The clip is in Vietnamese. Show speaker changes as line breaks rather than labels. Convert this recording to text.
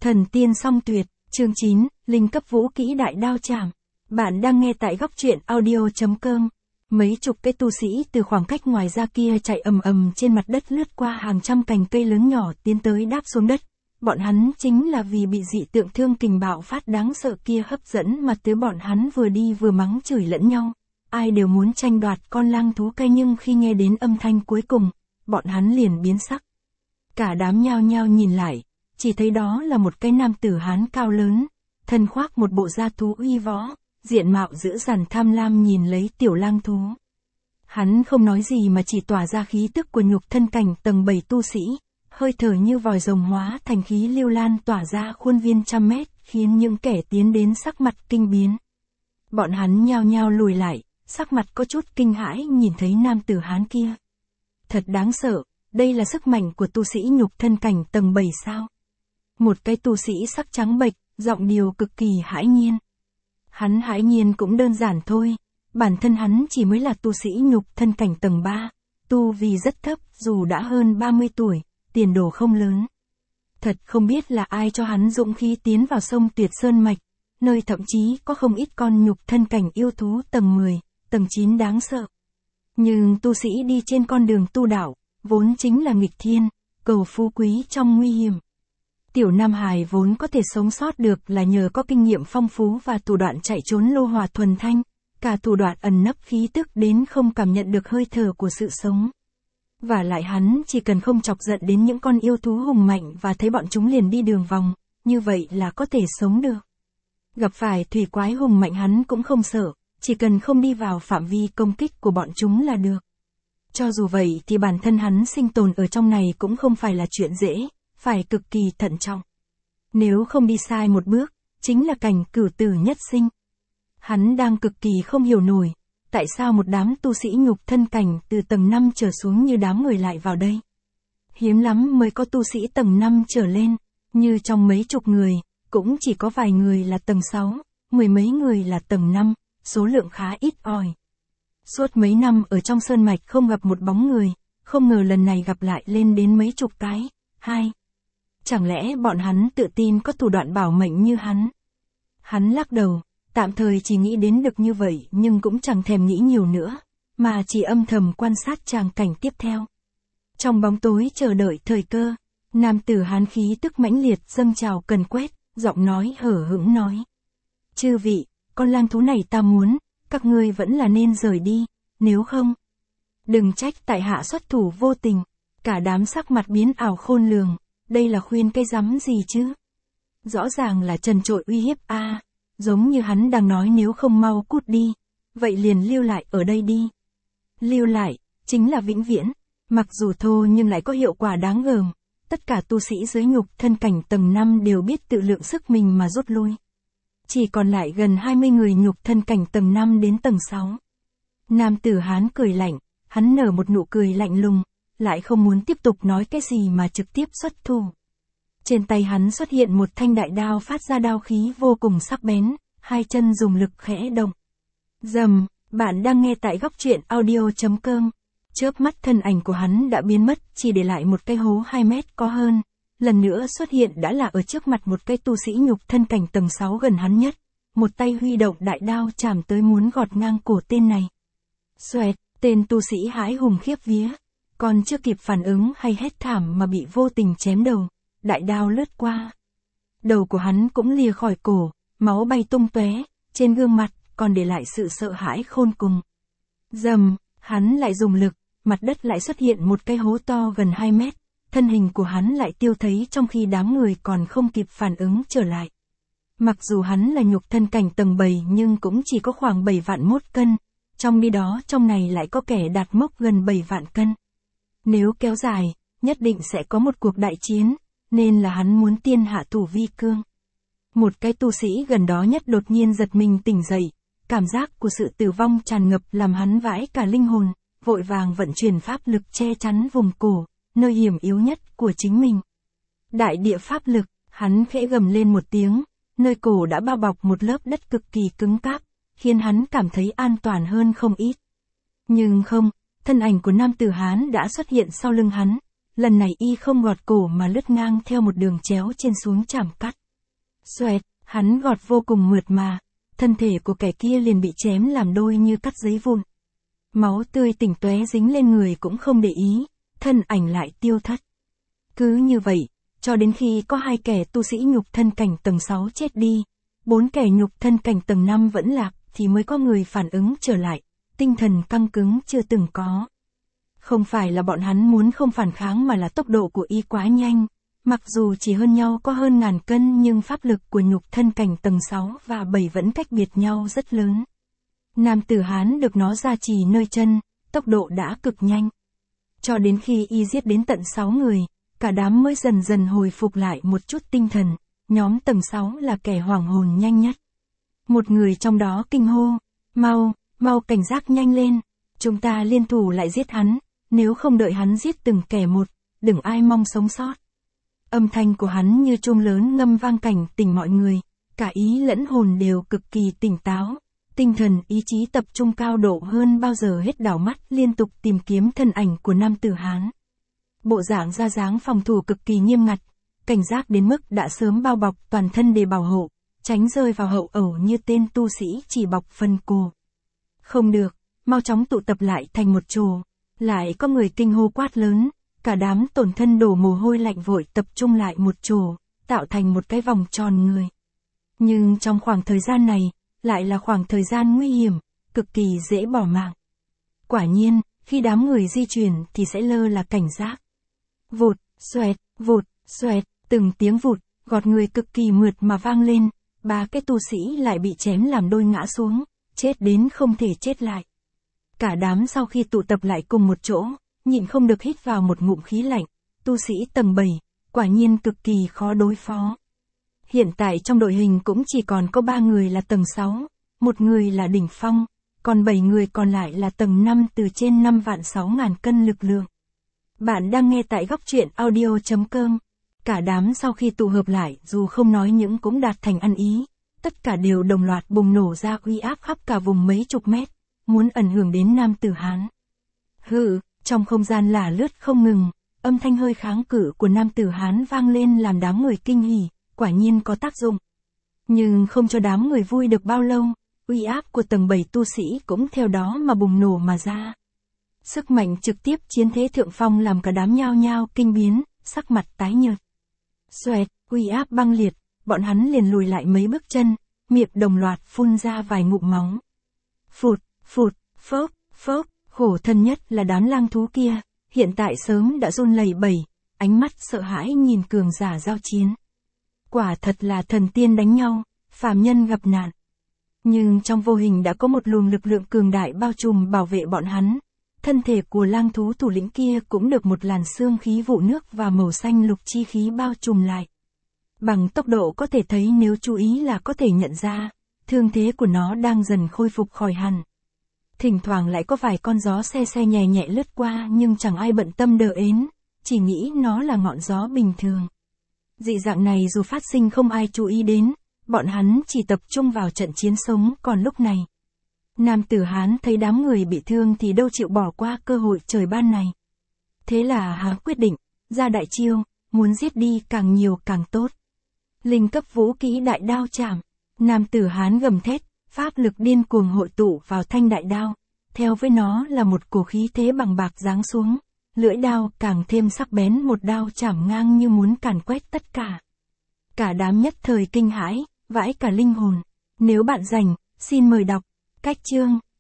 Thần tiên song tuyệt, chương 9, linh cấp vũ kỹ đại đao chảm. Bạn đang nghe tại góc truyện audio.com. Mấy chục cái tu sĩ từ khoảng cách ngoài ra kia chạy ầm ầm trên mặt đất lướt qua hàng trăm cành cây lớn nhỏ tiến tới đáp xuống đất. Bọn hắn chính là vì bị dị tượng thương kình bạo phát đáng sợ kia hấp dẫn mà tới bọn hắn vừa đi vừa mắng chửi lẫn nhau. Ai đều muốn tranh đoạt con lang thú cây nhưng khi nghe đến âm thanh cuối cùng, bọn hắn liền biến sắc. Cả đám nhao nhao nhìn lại, chỉ thấy đó là một cái nam tử Hán cao lớn, thân khoác một bộ da thú uy võ, diện mạo dữ dằn tham lam nhìn lấy tiểu lang thú. Hắn không nói gì mà chỉ tỏa ra khí tức của nhục thân cảnh tầng 7 tu sĩ, hơi thở như vòi rồng hóa thành khí lưu lan tỏa ra khuôn viên trăm mét, khiến những kẻ tiến đến sắc mặt kinh biến. Bọn hắn nhao nhao lùi lại, sắc mặt có chút kinh hãi nhìn thấy nam tử Hán kia. Thật đáng sợ, đây là sức mạnh của tu sĩ nhục thân cảnh tầng 7 sao? Một cái tu sĩ sắc trắng bệch, giọng điệu cực kỳ hãi nhiên. Hắn hãi nhiên cũng đơn giản thôi, bản thân hắn chỉ mới là tu sĩ nhục thân cảnh tầng 3, tu vì rất thấp dù đã hơn 30 tuổi, tiền đồ không lớn. Thật không biết là ai cho hắn dũng khí tiến vào sông Tuyệt Sơn Mạch, nơi thậm chí có không ít con nhục thân cảnh yêu thú tầng 10, tầng 9 đáng sợ. Nhưng tu sĩ đi trên con đường tu đạo, vốn chính là nghịch thiên, cầu phú quý trong nguy hiểm. Tiểu Nam Hải vốn có thể sống sót được là nhờ có kinh nghiệm phong phú và thủ đoạn chạy trốn lô hòa thuần thanh, cả thủ đoạn ẩn nấp khí tức đến không cảm nhận được hơi thở của sự sống. Và lại hắn chỉ cần không chọc giận đến những con yêu thú hùng mạnh và thấy bọn chúng liền đi đường vòng, như vậy là có thể sống được. Gặp phải thủy quái hùng mạnh hắn cũng không sợ, chỉ cần không đi vào phạm vi công kích của bọn chúng là được. Cho dù vậy thì bản thân hắn sinh tồn ở trong này cũng không phải là chuyện dễ, phải cực kỳ thận trọng. Nếu không đi sai một bước, chính là cảnh cửu tử nhất sinh. Hắn đang cực kỳ không hiểu nổi, tại sao một đám tu sĩ nhục thân cảnh từ tầng 5 trở xuống như đám người lại vào đây. Hiếm lắm mới có tu sĩ tầng 5 trở lên, như trong mấy chục người, cũng chỉ có vài người là tầng 6, mười mấy người là tầng 5, số lượng khá ít ỏi. Suốt mấy năm ở trong sơn mạch không gặp một bóng người, không ngờ lần này gặp lại lên đến mấy chục cái. Chẳng lẽ bọn hắn tự tin có thủ đoạn bảo mệnh như hắn? Hắn lắc đầu, tạm thời chỉ nghĩ đến được như vậy nhưng cũng chẳng thèm nghĩ nhiều nữa, mà chỉ âm thầm quan sát tràng cảnh tiếp theo. Trong bóng tối chờ đợi thời cơ, nam tử Hán khí tức mãnh liệt dâng trào cần quét, giọng nói hở hững nói. Chư vị, con lang thú này ta muốn, các ngươi vẫn là nên rời đi, nếu không. Đừng trách tại hạ xuất thủ vô tình, cả đám sắc mặt biến ảo khôn lường, đây là khuyên cây rắm gì chứ? Rõ ràng là trần trội uy hiếp giống như hắn đang nói nếu không mau cút đi, vậy liền lưu lại ở đây đi. Lưu lại, chính là vĩnh viễn, mặc dù thô nhưng lại có hiệu quả đáng gờm, tất cả tu sĩ dưới nhục thân cảnh tầng 5 đều biết tự lượng sức mình mà rút lui. Chỉ còn lại gần 20 người nhục thân cảnh tầng 5 đến tầng 6. Nam tử Hán cười lạnh, hắn nở một nụ cười lạnh lùng, lại không muốn tiếp tục nói cái gì mà trực tiếp xuất thủ. Trên tay hắn xuất hiện một thanh đại đao phát ra đao khí vô cùng sắc bén, hai chân dùng lực khẽ động. Rầm, bạn đang nghe tại góc truyện audio.com. Chớp mắt thân ảnh của hắn đã biến mất, chỉ để lại một cái hố 2 mét có hơn. Lần nữa xuất hiện đã là ở trước mặt một cái tu sĩ nhục thân cảnh tầng 6 gần hắn nhất. Một tay huy động đại đao chạm tới muốn gọt ngang cổ tên này. Xoẹt, tên tu sĩ hãi hùng khiếp vía. Còn chưa kịp phản ứng hay hét thảm mà bị vô tình chém đầu. Đại đao lướt qua. Đầu của hắn cũng lìa khỏi cổ, máu bay tung tóe, trên gương mặt còn để lại sự sợ hãi khôn cùng. Rầm, hắn lại dùng lực, mặt đất lại xuất hiện một cái hố to gần 2 mét, thân hình của hắn lại tiêu thấy trong khi đám người còn không kịp phản ứng trở lại. Mặc dù hắn là nhục thân cảnh tầng 7 nhưng cũng chỉ có khoảng 7 vạn mốt cân, trong khi đó trong này lại có kẻ đạt mốc gần 7 vạn cân. Nếu kéo dài, nhất định sẽ có một cuộc đại chiến, nên là hắn muốn tiên hạ thủ vi cương. Một cái tu sĩ gần đó nhất đột nhiên giật mình tỉnh dậy, cảm giác của sự tử vong tràn ngập làm hắn vãi cả linh hồn, vội vàng vận chuyển pháp lực che chắn vùng cổ, nơi hiểm yếu nhất của chính mình. Đại địa pháp lực, hắn khẽ gầm lên một tiếng, nơi cổ đã bao bọc một lớp đất cực kỳ cứng cáp, khiến hắn cảm thấy an toàn hơn không ít. Nhưng không, thân ảnh của nam tử Hán đã xuất hiện sau lưng hắn, lần này y không gọt cổ mà lướt ngang theo một đường chéo trên xuống chảm cắt. Xoẹt, hắn gọt vô cùng mượt mà, thân thể của kẻ kia liền bị chém làm đôi như cắt giấy vụn. Máu tươi tỉnh tóe dính lên người cũng không để ý, thân ảnh lại tiêu thất. Cứ như vậy, cho đến khi có 2 kẻ tu sĩ nhục thân cảnh tầng 6 chết đi, 4 kẻ nhục thân cảnh tầng 5 vẫn lạc, thì mới có người phản ứng trở lại, tinh thần căng cứng chưa từng có. Không phải là bọn hắn muốn không phản kháng mà là tốc độ của y quá nhanh, mặc dù chỉ hơn nhau có hơn 1000 cân nhưng pháp lực của nhục thân cảnh tầng 6 và 7 vẫn cách biệt nhau rất lớn. Nam tử Hán được nó gia trì nơi chân, tốc độ đã cực nhanh. Cho đến khi y giết đến tận 6 người, cả đám mới dần dần hồi phục lại một chút tinh thần, nhóm tầng 6 là kẻ hoảng hồn nhanh nhất. Một người trong đó kinh hô, mau cảnh giác nhanh lên, chúng ta liên thủ lại giết hắn, nếu không đợi hắn giết từng kẻ một, đừng ai mong sống sót. Âm thanh của hắn như chuông lớn ngâm vang cảnh tỉnh mọi người, cả ý lẫn hồn đều cực kỳ tỉnh táo, tinh thần ý chí tập trung cao độ hơn bao giờ hết, đảo mắt liên tục tìm kiếm thân ảnh của nam tử Hán. Bộ dạng ra dáng phòng thủ cực kỳ nghiêm ngặt, cảnh giác đến mức đã sớm bao bọc toàn thân để bảo hộ, tránh rơi vào hậu ẩu như tên tu sĩ chỉ bọc phần cổ. Không được, mau chóng tụ tập lại thành một chỗ. Lại có người kinh hô quát lớn, cả đám tổn thân đổ mồ hôi lạnh vội tập trung lại một chỗ, tạo thành một cái vòng tròn người. Nhưng trong khoảng thời gian này, lại là khoảng thời gian nguy hiểm, cực kỳ dễ bỏ mạng. Quả nhiên, khi đám người di chuyển thì sẽ lơ là cảnh giác. Vụt, xoẹt, từng tiếng vụt, gọt người cực kỳ mượt mà vang lên, 3 cái tu sĩ lại bị chém làm đôi ngã xuống, chết đến không thể chết lại. Cả đám sau khi tụ tập lại cùng một chỗ, nhịn không được hít vào một ngụm khí lạnh, tu sĩ tầng 7, quả nhiên cực kỳ khó đối phó. Hiện tại trong đội hình cũng chỉ còn có 3 người là tầng 6, 1 người là đỉnh phong, còn 7 người còn lại là tầng 5 từ trên 5.600.000 cân lực lượng. Bạn đang nghe tại góc truyện audio.com. Cả đám sau khi tụ hợp lại dù không nói những cũng đạt thành ăn ý, tất cả đều đồng loạt bùng nổ ra uy áp khắp cả vùng mấy chục mét, muốn ảnh hưởng đến nam tử Hán. Trong không gian lả lướt không ngừng, âm thanh hơi kháng cự của nam tử Hán vang lên làm đám người kinh hỉ, quả nhiên có tác dụng. Nhưng không cho đám người vui được bao lâu, uy áp của tầng 7 tu sĩ cũng theo đó mà bùng nổ mà ra. Sức mạnh trực tiếp chiến thế thượng phong làm cả đám nhao nhao kinh biến, sắc mặt tái nhợt. Xoẹt, uy áp băng liệt, bọn hắn liền lùi lại mấy bước chân, miệng đồng loạt phun ra vài ngụm máu. Phụt, phốc, khổ thân nhất là đám lang thú kia, hiện tại sớm đã run lẩy bẩy, ánh mắt sợ hãi nhìn cường giả giao chiến. Quả thật là thần tiên đánh nhau, phàm nhân gặp nạn. Nhưng trong vô hình đã có một luồng lực lượng cường đại bao trùm bảo vệ bọn hắn. Thân thể của lang thú thủ lĩnh kia cũng được một làn xương khí vụ nước và màu xanh lục chi khí bao trùm lại. Bằng tốc độ có thể thấy nếu chú ý là có thể nhận ra, thương thế của nó đang dần khôi phục khỏi hẳn. Thỉnh thoảng lại có vài con gió xe nhẹ nhẹ lướt qua nhưng chẳng ai bận tâm đờ ến, chỉ nghĩ nó là ngọn gió bình thường. Dị dạng này dù phát sinh không ai chú ý đến, bọn hắn chỉ tập trung vào trận chiến sống còn lúc này. Nam tử Hán thấy đám người bị thương thì đâu chịu bỏ qua cơ hội trời ban này. Thế là hắn quyết định, ra đại chiêu, muốn giết đi càng nhiều càng tốt. Linh cấp vũ kỹ đại đao chảm. Nam tử Hán gầm thét, pháp lực điên cuồng hội tụ vào thanh đại đao. Theo với nó là một cổ khí thế bằng bạc giáng xuống. Lưỡi đao càng thêm sắc bén, một đao chảm ngang như muốn càn quét tất cả. Cả đám nhất thời kinh hãi, vãi cả linh hồn. Nếu bạn rảnh, xin mời đọc cách chương.